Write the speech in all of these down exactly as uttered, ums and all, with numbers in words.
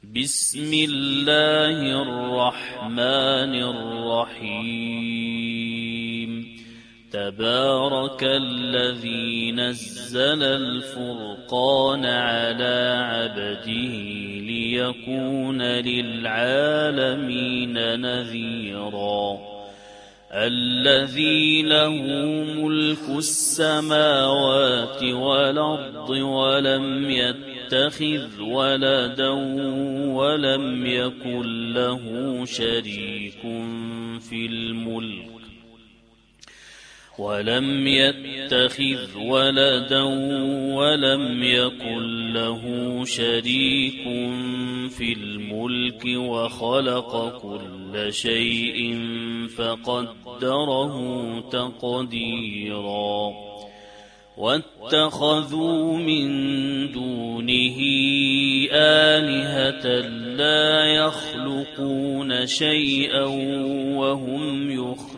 بسم الله الرحمن الرحيم تبارك الذي نزل الفرقان على عبده ليكون للعالمين نذيرا الذي له ملك السماوات والأرض ولم يتخذ ولدا ولم يكن له شريك في الملك ولم يتخذ ولدا ولم يكن له شريك في الملك وخلق كل شيء فقدره تقديرا واتخذوا من دونه آلهة لا يخلقون شيئا وهم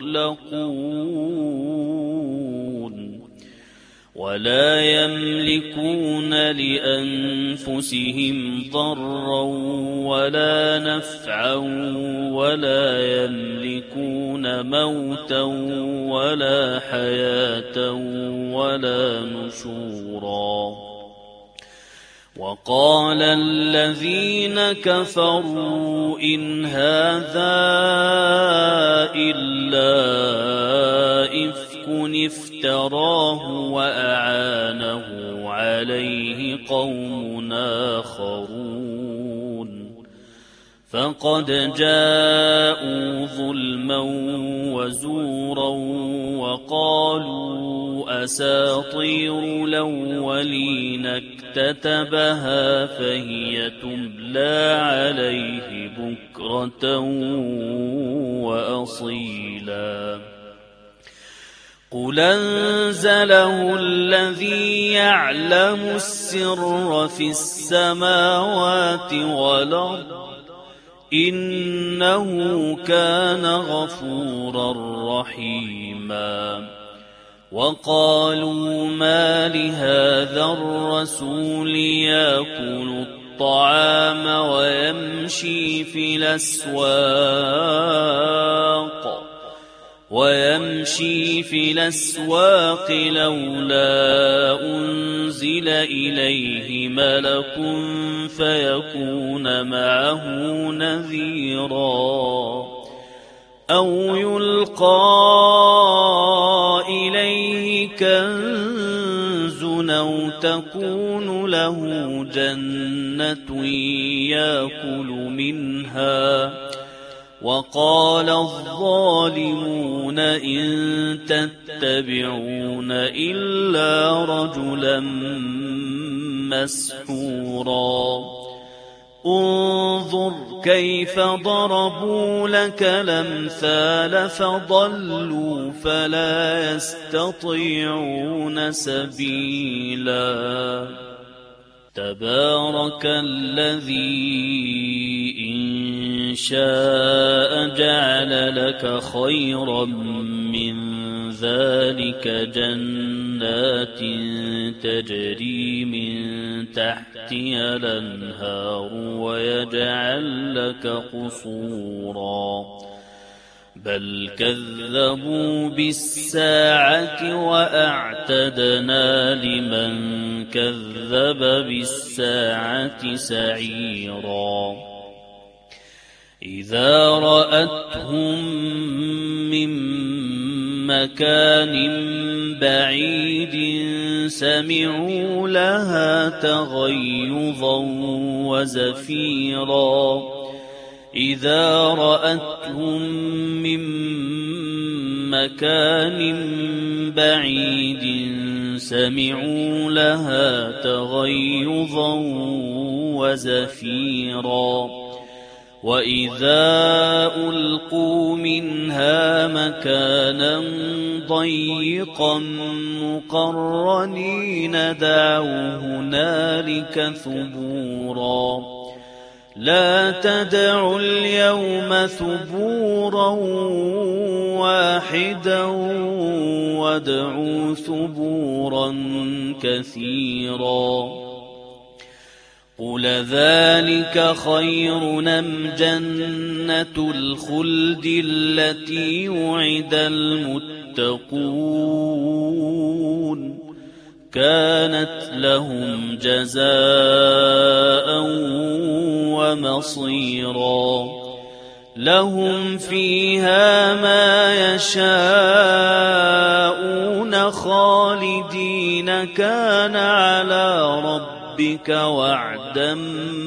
يخلقون ولا يملكون لأنفسهم ضرا ولا نفعا ولا يملكون موتا ولا حياة ولا نشورا وقال الذين كفروا إن هذا إلا إفك افتراه وأعانه عليه قوم آخرون فقد جاءوا ظلما وزورا وقالوا أساطير الأولين اكتتبها فهي تملى عليه بكرة وأصيلا قل أنزله الذي يعلم السر في السماوات والأرض إنه كان غفورا رحيما وقالوا ما لهذا الرسول يأكل الطعام ويمشي في الأسواق ويمشي في الأسواق لولا أنزل إليه ملك فيكون معه نذيرا أو يلقى إليه كنز أو تكون له جنة يأكل منها وقال الظالمون إن تتبعون إلا رجلا مسحورا انظر كيف ضربوا لك الأمثال فضلوا فلا يستطيعون سبيلا تبارك الذي إن شاء جعل لك خيرا من ذلك جنات تجري من تحتها الأنهار ويجعل لك قصورا بل كذبوا بالساعة وأعتدنا لمن كذب بالساعة سعيرا إذا رأتهم من مكان بعيد سمعوا لها تغيظا وزفيرا إذا رأتهم من مكان بعيد سمعوا لها تغيظا وزفيرا وإذا ألقوا منها مكانا ضيقا مقرنين دعوا هنالك ثبورا لا تدعوا اليوم ثبورا واحدا وادعوا ثبورا كثيرا قل ذلك خير أم جنة الخلد التي وعد المتقون كانت لهم جزاء ومصيرا لهم فيها ما يشاءون خالدين كان على ربك وعدا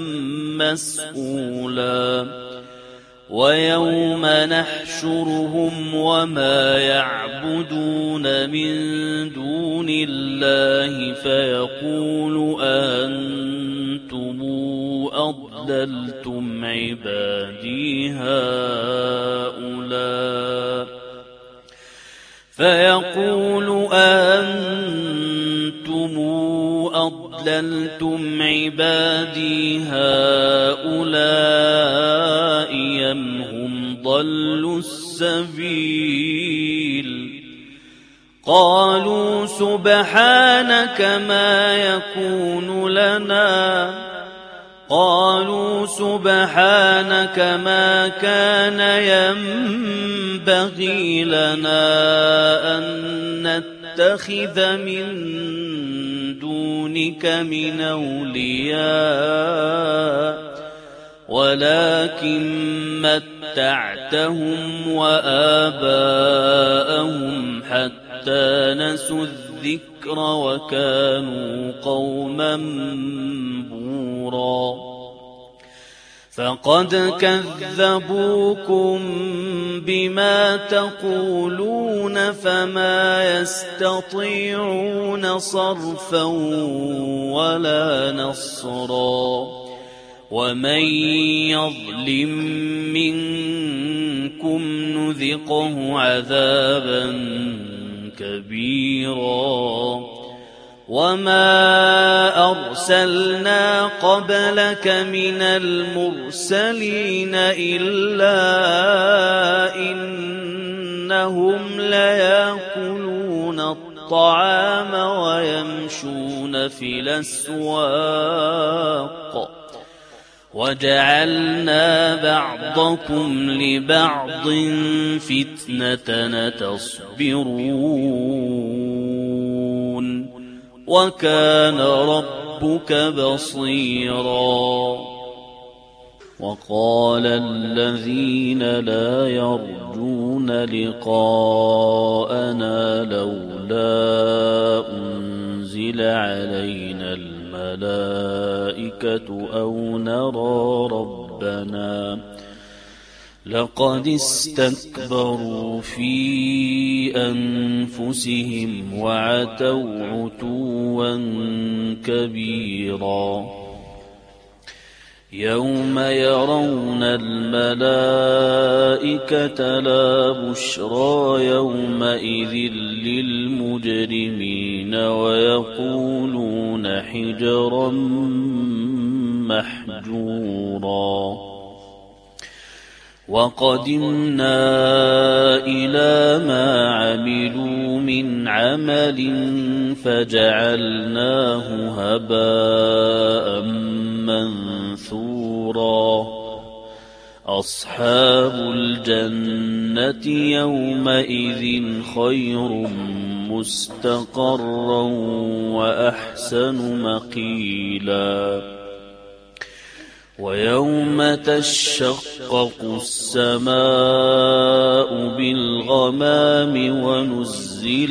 مسئولا ويوم نحشرهم وما يعبدون من دون الله فيقول أنتم أضللتم عبادي هؤلاء فيقول أنتم أضللتم عبادي هؤلاء أم هم ضلوا السبيل قالوا سبحانك ما يكون لنا قالوا سبحانك ما كان ينبغي لنا أن نتخذ من دونك من أولياء ولكن متعتهم وآباءهم حتى نسوا الذكر وكانوا قوما بورا فقد كذبوكم بما تقولون فما يستطيعون صرفا ولا نصرا ومن يظلم منكم نذقه عذابا كبيرا وما أرسلنا قبلك من المرسلين إلا إنهم ليأكلون الطعام ويمشون في الأسواق وجعلنا بعضكم لبعض فتنة تصبرون وكان ربك بصيرا وقال الذين لا يرجون لقاءنا لولا أنزل علينا الملائكة أو نرى ربنا لقد استكبروا في أنفسهم وعتوا عتوا كبيرا يوم يرون الملائكة لا بشرى يومئذ للمجرمين ويقولون حجرا محجورا وقدمنا إلى ما عملوا من عمل فجعلناه هباء منثورا أصحاب الجنة يومئذ خير مستقرا وأحسن مقيلا ويوم تشقق السماء بالغمام ونزل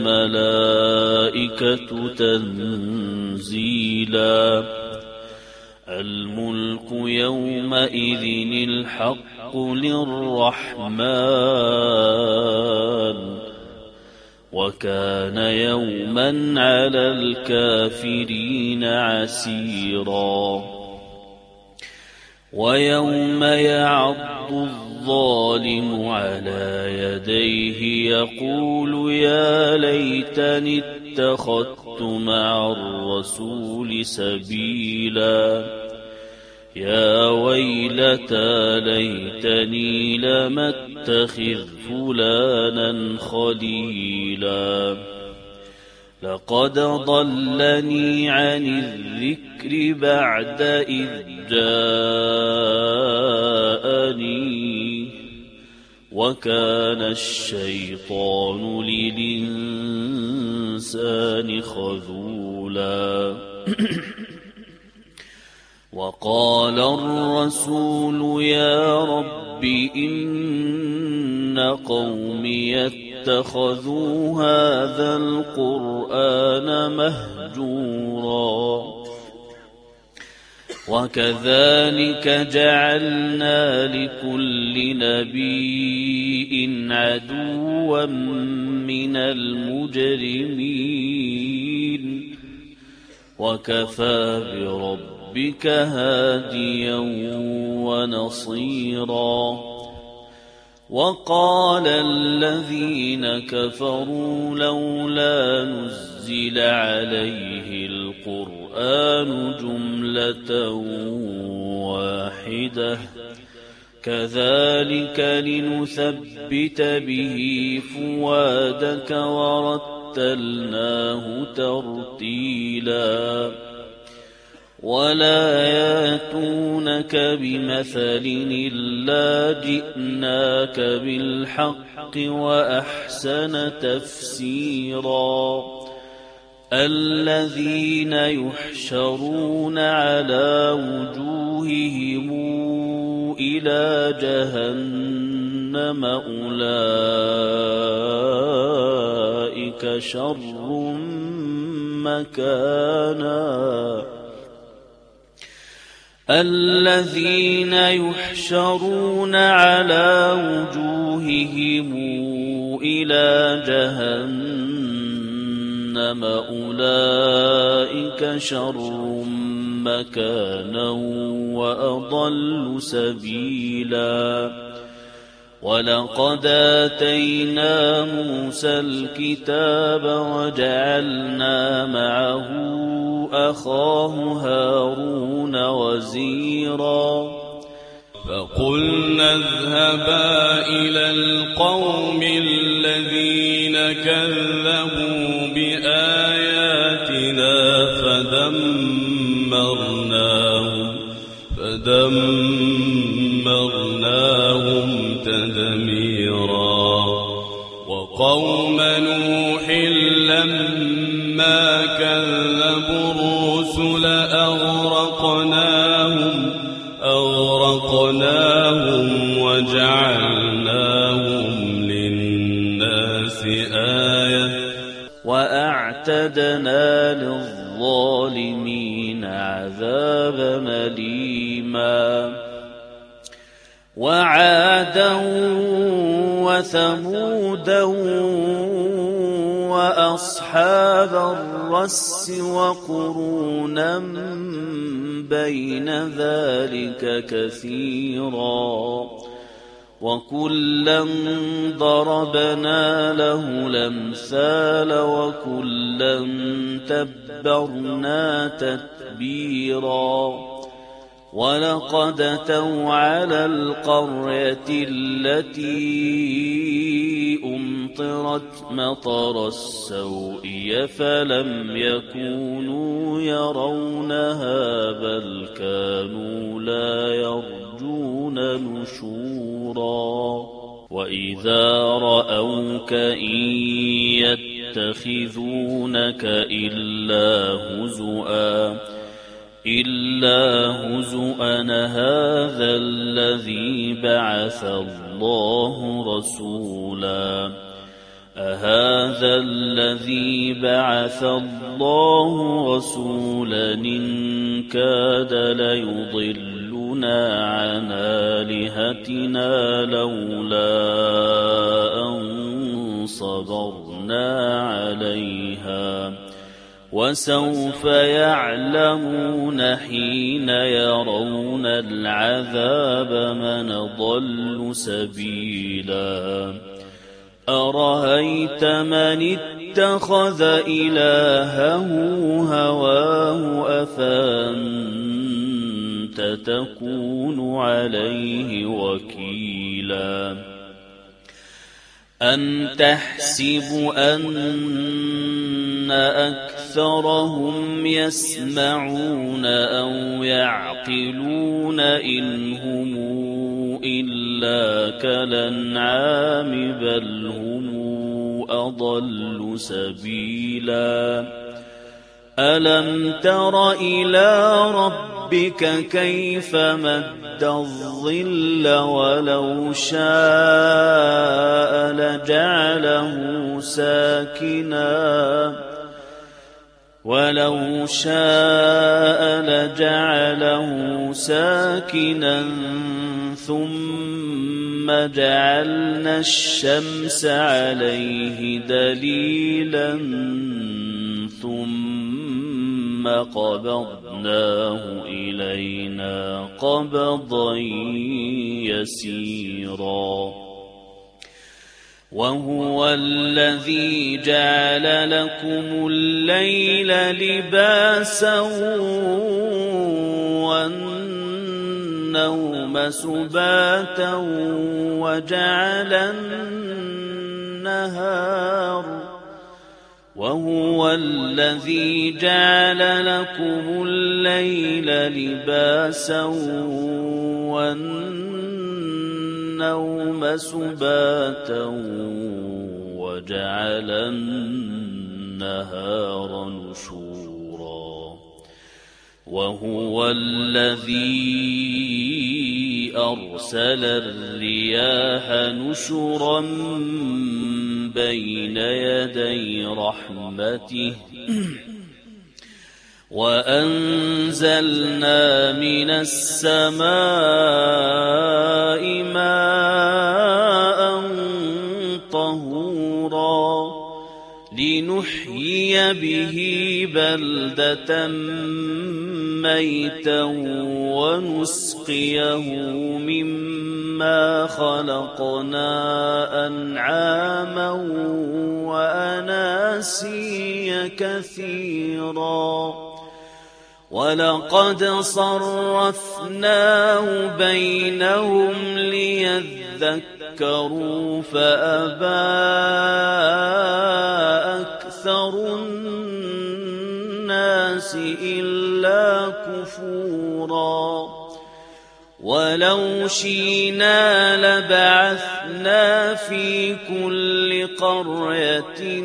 الملائكة تنزيلا الملك يومئذ الحق للرحمن وكان يوما على الكافرين عسيرا ويوم يعض الظالم على يديه يقول يا ليتني اتخذت مع الرسول سبيلا يا ويلتى ليتني لم اتخذ فلانا خليلا لقد ضلني عن الذكر بعد إذ جاءني وكان الشيطان للإنسان خذولا وقال الرسول يا رب إن قومي اتخذوا هذا القرآن مهجورا وكذلك جعلنا لكل نبي عدوا من المجرمين وكفى بربك هاديا ونصيرا وقال الذين كفروا لولا نزل عليه القرآن جملة واحدة كذلك لنثبت به فؤادك ورتلناه ترتيلا ولا ياتونك بمثل إلا جئناك بالحق وأحسن تفسيرا الذين يحشرون على وجوههم إلى جهنم أولئك شر مكانا الذين يحشرون على وجوههم إلى جهنم أولئك شر مكانا وأضل سبيلا ولقد آتينا موسى الكتاب وجعلنا معه أخاه هارون وزيرا فقلنا اذهبا إلى القوم الذين كذبوا بآياتنا فدمرناهم فدمرناهم تدميرا وقوم نوح لما كذبوا الرسل أغرقناهم أغرقناهم وجعلناهم للناس آية وأعتدنا للظالمين عذابا أليما وعادا وثمودا وأصحاب الرس وقرونا بين ذلك كثيرا وكلا ضربنا له الأمثال وكلا تبرنا تتبيرا ولقد أتوا على القرية التي أمطرت مطر السوء فلم يكونوا يرونها بل كانوا لا يرجون نشورا وإذا رأوك إن يتخذونك إلا هزؤا إلا هزؤا هذا الذي بعث الله رسولا أهذا الذي بعث الله رسولا إن كاد ليضلنا عن آلهتنا لولا أن صبرنا عليها وسوف يعلمون حين يرون العذاب من ضل سبيلا أرأيت من اتخذ إلهه هواه أفأنت تكون عليه وكيلا أم تحسب أن أكثرهم يسمعون أو يعقلون إن هم إلا كالأنعام بل هم أضل سبيلا ألم تر إلى ربك كيف مد الظل ولو شاء لجعله ساكنا ولو شاء لجعله ساكنا ثم جعلنا الشمس عليه دليلا ثم قبضناه إلينا قبضا يسيرا وهو الذي جعل لكم الليل لباسا والنوم سباتا وجعل النهار وهو الذي جعل لكم الليل لباسا والنوم سباتا وجعل النهار نشورا وهو الذي أرسل الرياح نشرا بين يدي رحمته وأنزلنا من السماء ماء طهورا لنحيي به بلدة ميتا ونسقيه مما خلقنا أنعاما وأناسيا كثيرا ولقد صرفناه بينهم ليذكروا فأبى أكثر الناس إلا كفورا ولو شئنا لبعثنا في كل قرية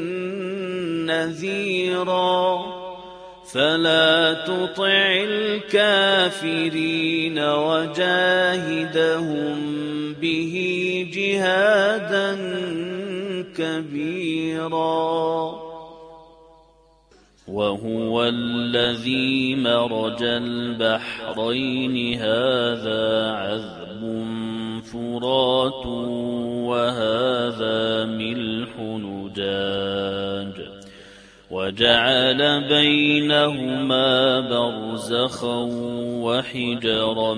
نذيرا فلا تطع الكافرين وجاهدهم به جهادا كبيرا وهو الذي مرج البحرين هذا عذب فرات وهذا ملح نجاج وجعل بينهما برزخا وحجرا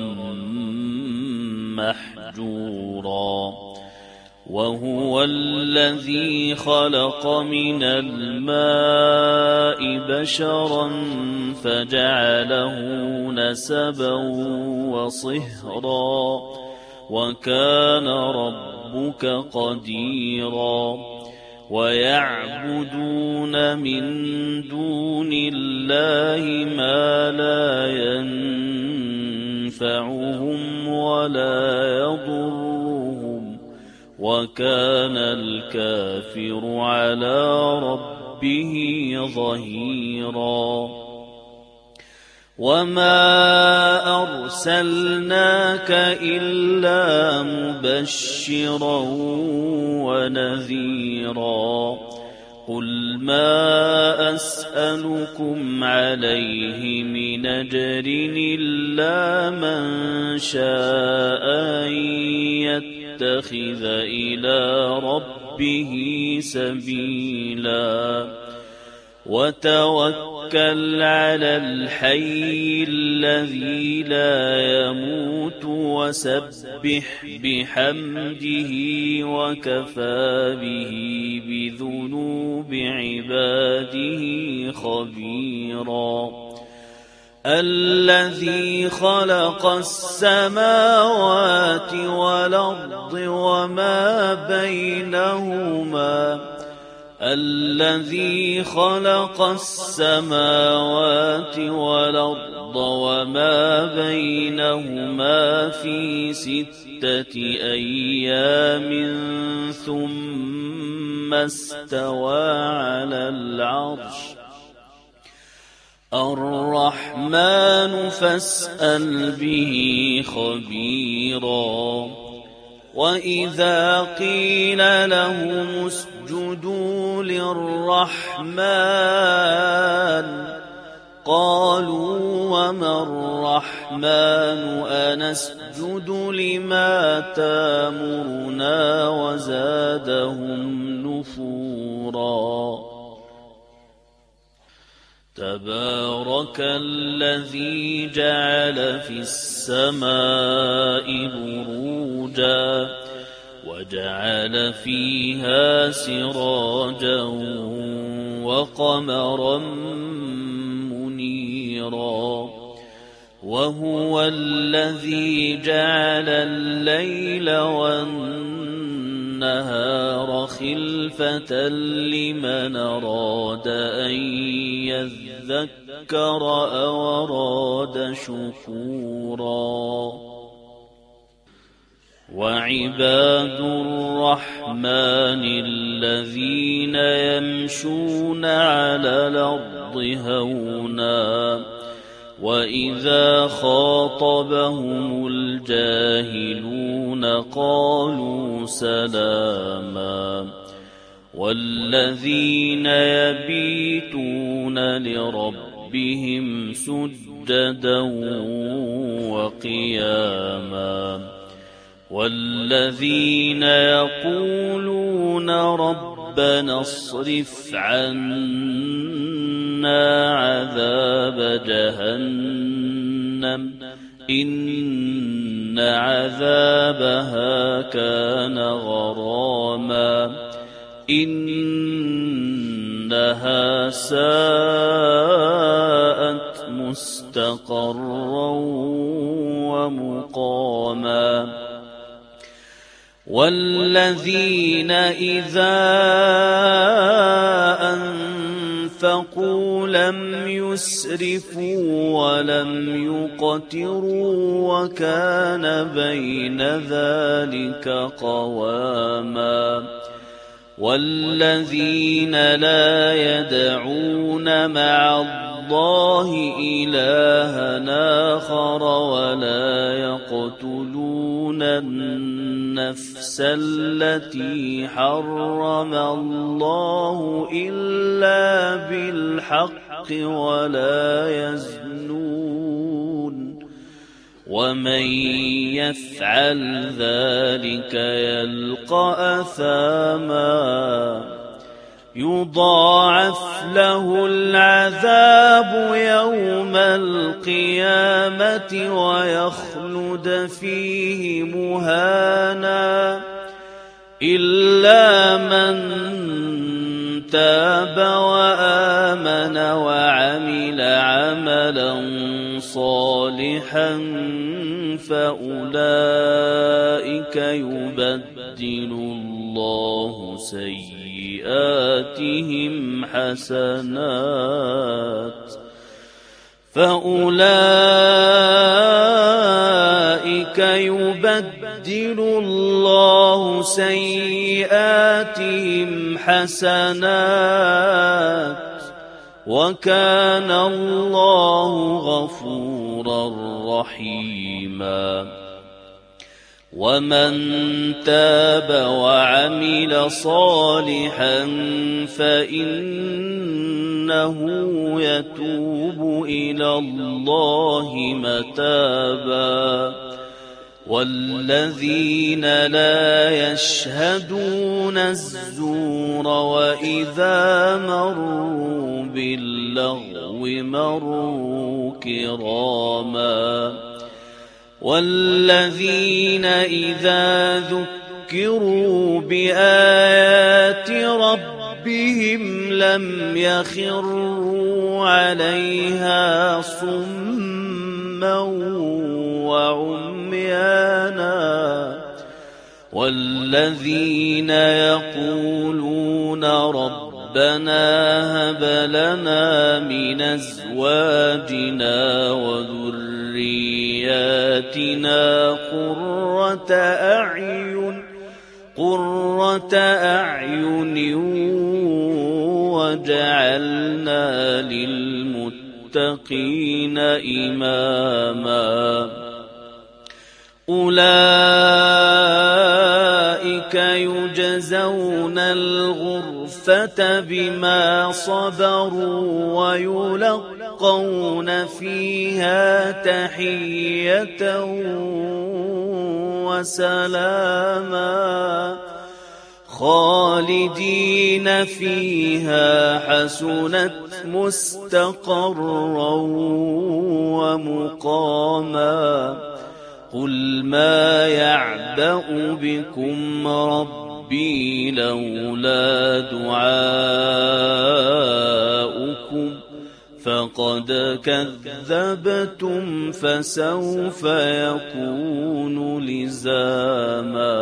محجورا وهو الذي خلق من الماء بشرا فجعله نسبا وصهرا وكان ربك قديرا ويعبدون من دون الله ما لا ينفعهم ولا يضرهم وكان الكافر على ربه ظهيرا وما أرسلناك إلا مبشرا ونذيرا قل ما أسألكم عليه من أجر إلا من شاء أن يتخذ إلى ربه سبيلا وتوكل على الحي الذي لا يموت وسبح بحمده وكفى به بذنوب عباده خبيرا الذي خلق السماوات والأرض وما بينهما الذي خلق السماوات والأرض وما بينهما في ستة أيام ثم استوى على العرش الرحمن فاسأل به خبيرا وإذا قيل لهم اسجدوا للرحمن قالوا وما الرحمن أنسجد لما تامرنا وزادهم نفورا تبارك الذي جعل في السماء بروجا وجعل فيها سراجا وقمرا منيرا وهو الذي جعل الليل والنهار خلفة لمن أراد أن يذكر أو أراد شكورا وعباد الرحمن الذين يمشون على الأرض هونا وإذا خاطبهم الجاهلون قالوا سلاما والذين يبيتون لربهم سجدا وقياما والذين يقولون ربنا اصرف عنا عذاب جهنم إن عذابها كان غراما إنها ساءت مستقرا ومقاما والذين إذا أنفقوا لم يسرفوا ولم يقتروا وكان بين ذلك قواما والذين لا يدعون مع الله إلها آخر ولا يقتلون النفس التي حرم الله إلا بالحق ولا يزنون ومن يفعل ذلك يلقى أثاما يضاعف له العذاب يوم القيامة ويخلد فيه مهانا إلا من تاب وآمن وعمل عملا صالحا فأولئك يبدل الله سيئاتهم حسنات فأولئك يبدل الله سيئاتهم حسنات وكان الله غفورا رحيما ومن تاب وعمل صالحا فإنه يتوب إلى الله متابا والذين لا يشهدون الزور وإذا مروا باللغو مروا كراما والذين إذا ذكروا بآيات ربهم لم يخروا عليها صما وعميانا والذين يقولون ربنا هب لنا من أزواجنا وذرياتنا قرة أعين قرة أعين وجعلنا للمتقين إماما أولئك يجزون الغرفة بما صبروا ويلقون فيها تحية وسلاما خالدين فيها حسنت مستقرا ومقاما قل ما يعبأ بكم ربي لولا دعاؤكم فقد كذبتم فسوف يكون لزاما